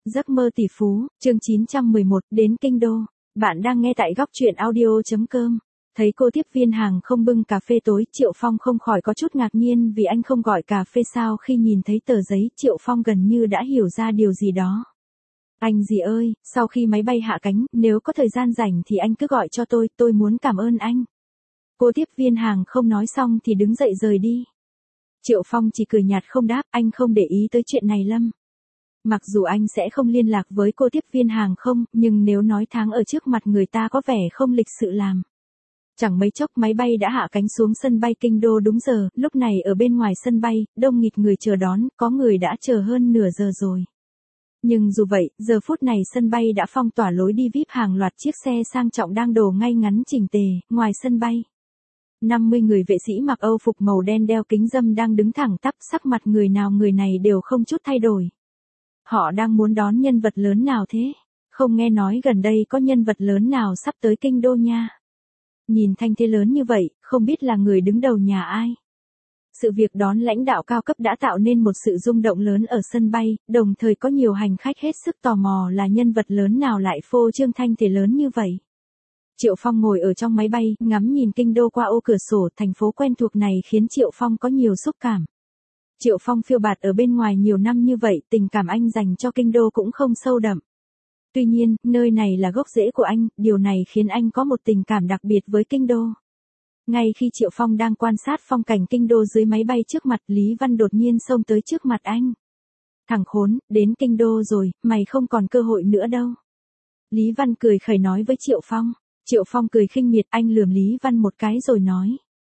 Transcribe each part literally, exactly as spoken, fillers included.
Giấc mơ tỷ phú, chương chín trăm mười một, đến kinh đô. Bạn đang nghe tại góc truyện audio.com. Thấy cô tiếp viên hàng không bưng cà phê tối, Triệu Phong không khỏi có chút ngạc nhiên vì anh không gọi cà phê sao. Khi nhìn thấy tờ giấy, Triệu Phong gần như đã hiểu ra điều gì đó. Anh gì ơi, sau khi máy bay hạ cánh, nếu có thời gian rảnh thì anh cứ gọi cho tôi, tôi muốn cảm ơn anh. Cô tiếp viên hàng không nói xong thì đứng dậy rời đi. Triệu Phong chỉ cười nhạt không đáp, anh không để ý tới chuyện này Lâm. Mặc dù anh sẽ không liên lạc với cô tiếp viên hàng không, nhưng nếu nói tháng ở trước mặt người ta có vẻ không lịch sự làm. Chẳng mấy chốc máy bay đã hạ cánh xuống sân bay Kinh Đô đúng giờ, lúc này ở bên ngoài sân bay, đông nghịt người chờ đón, có người đã chờ hơn nửa giờ rồi. Nhưng dù vậy, giờ phút này sân bay đã phong tỏa lối đi vi ai pi, hàng loạt chiếc xe sang trọng đang đổ ngay ngắn chỉnh tề, ngoài sân bay. năm mươi người vệ sĩ mặc Âu phục màu đen đeo kính râm đang đứng thẳng tắp, sắc mặt người nào người này đều không chút thay đổi. Họ đang muốn đón nhân vật lớn nào thế? Không nghe nói gần đây có nhân vật lớn nào sắp tới kinh đô nha. Nhìn thanh thế lớn như vậy, không biết là người đứng đầu nhà ai. Sự việc đón lãnh đạo cao cấp đã tạo nên một sự rung động lớn ở sân bay, đồng thời có nhiều hành khách hết sức tò mò là nhân vật lớn nào lại phô trương thanh thế lớn như vậy. Triệu Phong ngồi ở trong máy bay, ngắm nhìn kinh đô qua ô cửa sổ, thành phố quen thuộc này khiến Triệu Phong có nhiều xúc cảm. Triệu Phong phiêu bạt ở bên ngoài nhiều năm như vậy, tình cảm anh dành cho kinh đô cũng không sâu đậm. Tuy nhiên, nơi này là gốc rễ của anh, điều này khiến anh có một tình cảm đặc biệt với kinh đô. Ngay khi Triệu Phong đang quan sát phong cảnh kinh đô dưới máy bay trước mặt, Lý Văn đột nhiên xông tới trước mặt anh. Thằng khốn, đến kinh đô rồi, mày không còn cơ hội nữa đâu. Lý Văn cười khẩy nói với Triệu Phong. Triệu Phong cười khinh miệt, anh lườm Lý Văn một cái rồi nói.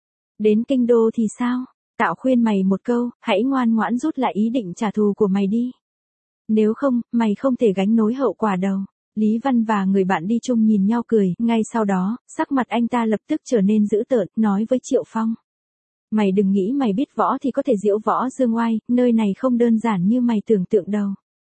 Đến kinh đô thì sao? Tạo khuyên mày một câu, hãy ngoan ngoãn rút lại ý định trả thù của mày đi. Nếu không, mày không thể gánh nỗi hậu quả đâu. Lý Văn và người bạn đi chung nhìn nhau cười, ngay sau đó, sắc mặt anh ta lập tức trở nên dữ tợn, nói với Triệu Phong. Mày đừng nghĩ mày biết võ thì có thể diễu võ dương oai, nơi này không đơn giản như mày tưởng tượng đâu.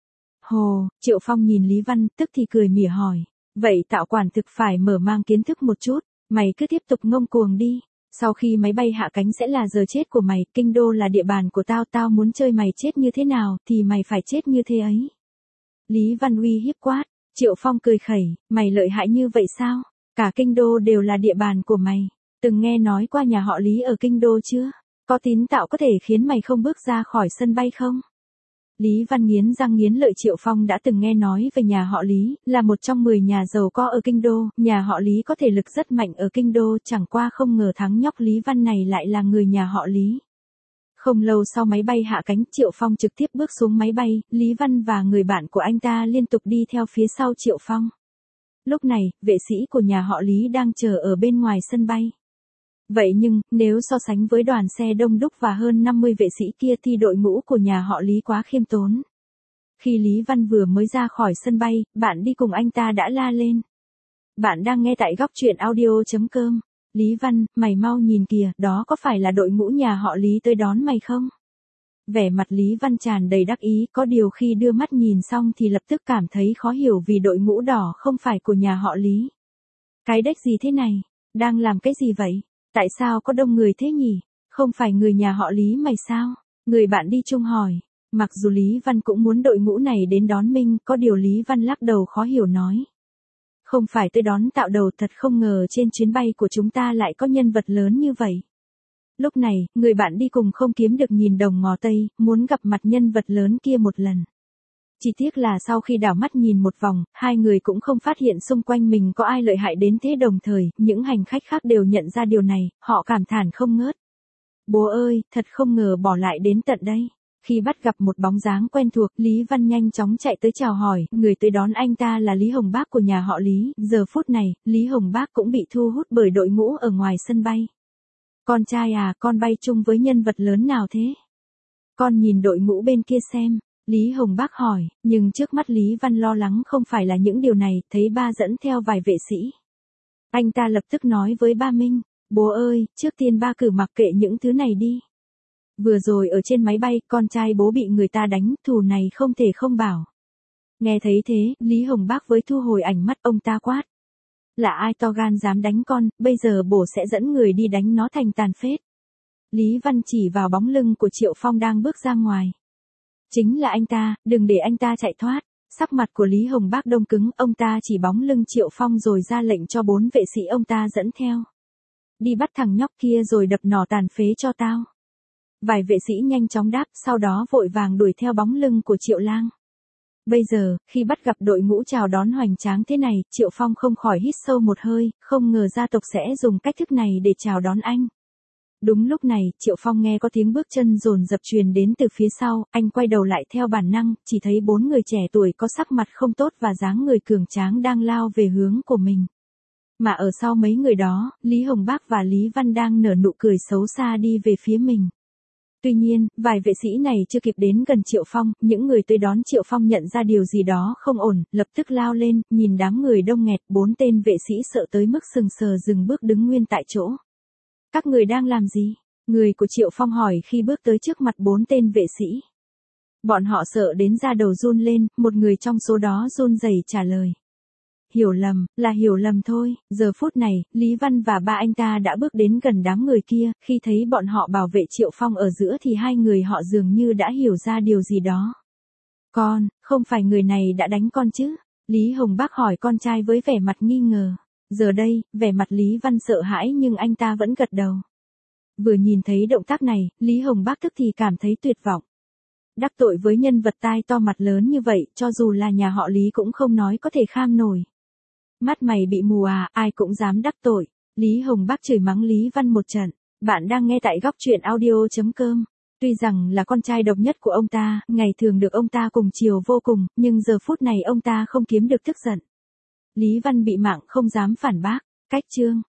Hồ, Triệu Phong nhìn Lý Văn, tức thì cười mỉa hỏi. Vậy tạo quản thực phải mở mang kiến thức một chút, mày cứ tiếp tục ngông cuồng đi. Sau khi máy bay hạ cánh sẽ là giờ chết của mày, kinh đô là địa bàn của tao, tao muốn chơi mày chết như thế nào thì mày phải chết như thế ấy. Lý Văn uy hiếp quát, Triệu Phong cười khẩy, mày lợi hại như vậy sao? Cả kinh đô đều là địa bàn của mày, từng nghe nói qua nhà họ Lý ở kinh đô chưa? Có tín tạo có thể khiến mày không bước ra khỏi sân bay không? Lý Văn nghiến răng nghiến lợi, Triệu Phong đã từng nghe nói về nhà họ Lý, là một trong mười nhà giàu có ở kinh đô, nhà họ Lý có thể lực rất mạnh ở kinh đô, chẳng qua không ngờ thằng nhóc Lý Văn này lại là người nhà họ Lý. Không lâu sau máy bay hạ cánh, Triệu Phong trực tiếp bước xuống máy bay, Lý Văn và người bạn của anh ta liên tục đi theo phía sau Triệu Phong. Lúc này, vệ sĩ của nhà họ Lý đang chờ ở bên ngoài sân bay. Vậy nhưng, nếu so sánh với đoàn xe đông đúc và hơn năm mươi vệ sĩ kia thì đội ngũ của nhà họ Lý quá khiêm tốn. Khi Lý Văn vừa mới ra khỏi sân bay, bạn đi cùng anh ta đã la lên. Bạn đang nghe tại góc truyện audio.com. Lý Văn, mày mau nhìn kìa, đó có phải là đội ngũ nhà họ Lý tới đón mày không? Vẻ mặt Lý Văn tràn đầy đắc ý, có điều khi đưa mắt nhìn xong thì lập tức cảm thấy khó hiểu vì đội ngũ đỏ không phải của nhà họ Lý. Cái đếch gì thế này? Đang làm cái gì vậy? Tại sao có đông người thế nhỉ? Không phải người nhà họ Lý mày sao? Người bạn đi chung hỏi. Mặc dù Lý Văn cũng muốn đội ngũ này đến đón mình, có điều Lý Văn lắc đầu khó hiểu nói. Không phải tới đón tạo đầu, thật không ngờ trên chuyến bay của chúng ta lại có nhân vật lớn như vậy. Lúc này, người bạn đi cùng không kiếm được nhìn đồng ngó tây, muốn gặp mặt nhân vật lớn kia một lần. Chỉ tiếc là sau khi đảo mắt nhìn một vòng, hai người cũng không phát hiện xung quanh mình có ai lợi hại đến thế, đồng thời, những hành khách khác đều nhận ra điều này, họ cảm thán không ngớt. Bố ơi, thật không ngờ bỏ lại đến tận đây. Khi bắt gặp một bóng dáng quen thuộc, Lý Văn nhanh chóng chạy tới chào hỏi, người tới đón anh ta là Lý Hồng Bác của nhà họ Lý. Giờ phút này, Lý Hồng Bác cũng bị thu hút bởi đội ngũ ở ngoài sân bay. Con trai à, con bay chung với nhân vật lớn nào thế? Con nhìn đội ngũ bên kia xem. Lý Hồng Bác hỏi, nhưng trước mắt Lý Văn lo lắng không phải là những điều này, thấy ba dẫn theo vài vệ sĩ. Anh ta lập tức nói với ba Minh, bố ơi, trước tiên ba cử mặc kệ những thứ này đi. Vừa rồi ở trên máy bay, con trai bố bị người ta đánh, thù này không thể không bảo. Nghe thấy thế, Lý Hồng Bác với thu hồi ảnh mắt, ông ta quát. Là ai to gan dám đánh con, bây giờ bố sẽ dẫn người đi đánh nó thành tàn phết. Lý Văn chỉ vào bóng lưng của Triệu Phong đang bước ra ngoài. Chính là anh ta, đừng để anh ta chạy thoát. Sắc mặt của Lý Hồng Bác đông cứng, ông ta chỉ bóng lưng Triệu Phong rồi ra lệnh cho bốn vệ sĩ ông ta dẫn theo. Đi bắt thằng nhóc kia rồi đập nỏ tàn phế cho tao. Vài vệ sĩ nhanh chóng đáp, sau đó vội vàng đuổi theo bóng lưng của Triệu Lang. Bây giờ, khi bắt gặp đội ngũ chào đón hoành tráng thế này, Triệu Phong không khỏi hít sâu một hơi, không ngờ gia tộc sẽ dùng cách thức này để chào đón anh. Đúng lúc này, Triệu Phong nghe có tiếng bước chân dồn dập truyền đến từ phía sau, anh quay đầu lại theo bản năng, chỉ thấy bốn người trẻ tuổi có sắc mặt không tốt và dáng người cường tráng đang lao về hướng của mình. Mà ở sau mấy người đó, Lý Hồng Bác và Lý Văn đang nở nụ cười xấu xa đi về phía mình. Tuy nhiên, vài vệ sĩ này chưa kịp đến gần Triệu Phong, những người tới đón Triệu Phong nhận ra điều gì đó không ổn, lập tức lao lên, nhìn đám người đông nghẹt, bốn tên vệ sĩ sợ tới mức sừng sờ dừng bước đứng nguyên tại chỗ. Các người đang làm gì? Người của Triệu Phong hỏi khi bước tới trước mặt bốn tên vệ sĩ. Bọn họ sợ đến da đầu run lên, một người trong số đó run rẩy trả lời. Hiểu lầm, là hiểu lầm thôi. Giờ phút này, Lý Văn và ba anh ta đã bước đến gần đám người kia, khi thấy bọn họ bảo vệ Triệu Phong ở giữa thì hai người họ dường như đã hiểu ra điều gì đó. Con, không phải người này đã đánh con chứ? Lý Hồng Bác hỏi con trai với vẻ mặt nghi ngờ. Giờ đây, vẻ mặt Lý Văn sợ hãi nhưng anh ta vẫn gật đầu. Vừa nhìn thấy động tác này, Lý Hồng Bác tức thì cảm thấy tuyệt vọng. Đắc tội với nhân vật tai to mặt lớn như vậy, cho dù là nhà họ Lý cũng không nói có thể kham nổi. Mắt mày bị mù à, ai cũng dám đắc tội. Lý Hồng Bác chửi mắng Lý Văn một trận. Bạn đang nghe tại góc truyện audio chấm com. Tuy rằng là con trai độc nhất của ông ta, ngày thường được ông ta cùng chiều vô cùng, nhưng giờ phút này ông ta không kiếm được tức giận. Lý Văn bị mạng không dám phản bác. Cách chương.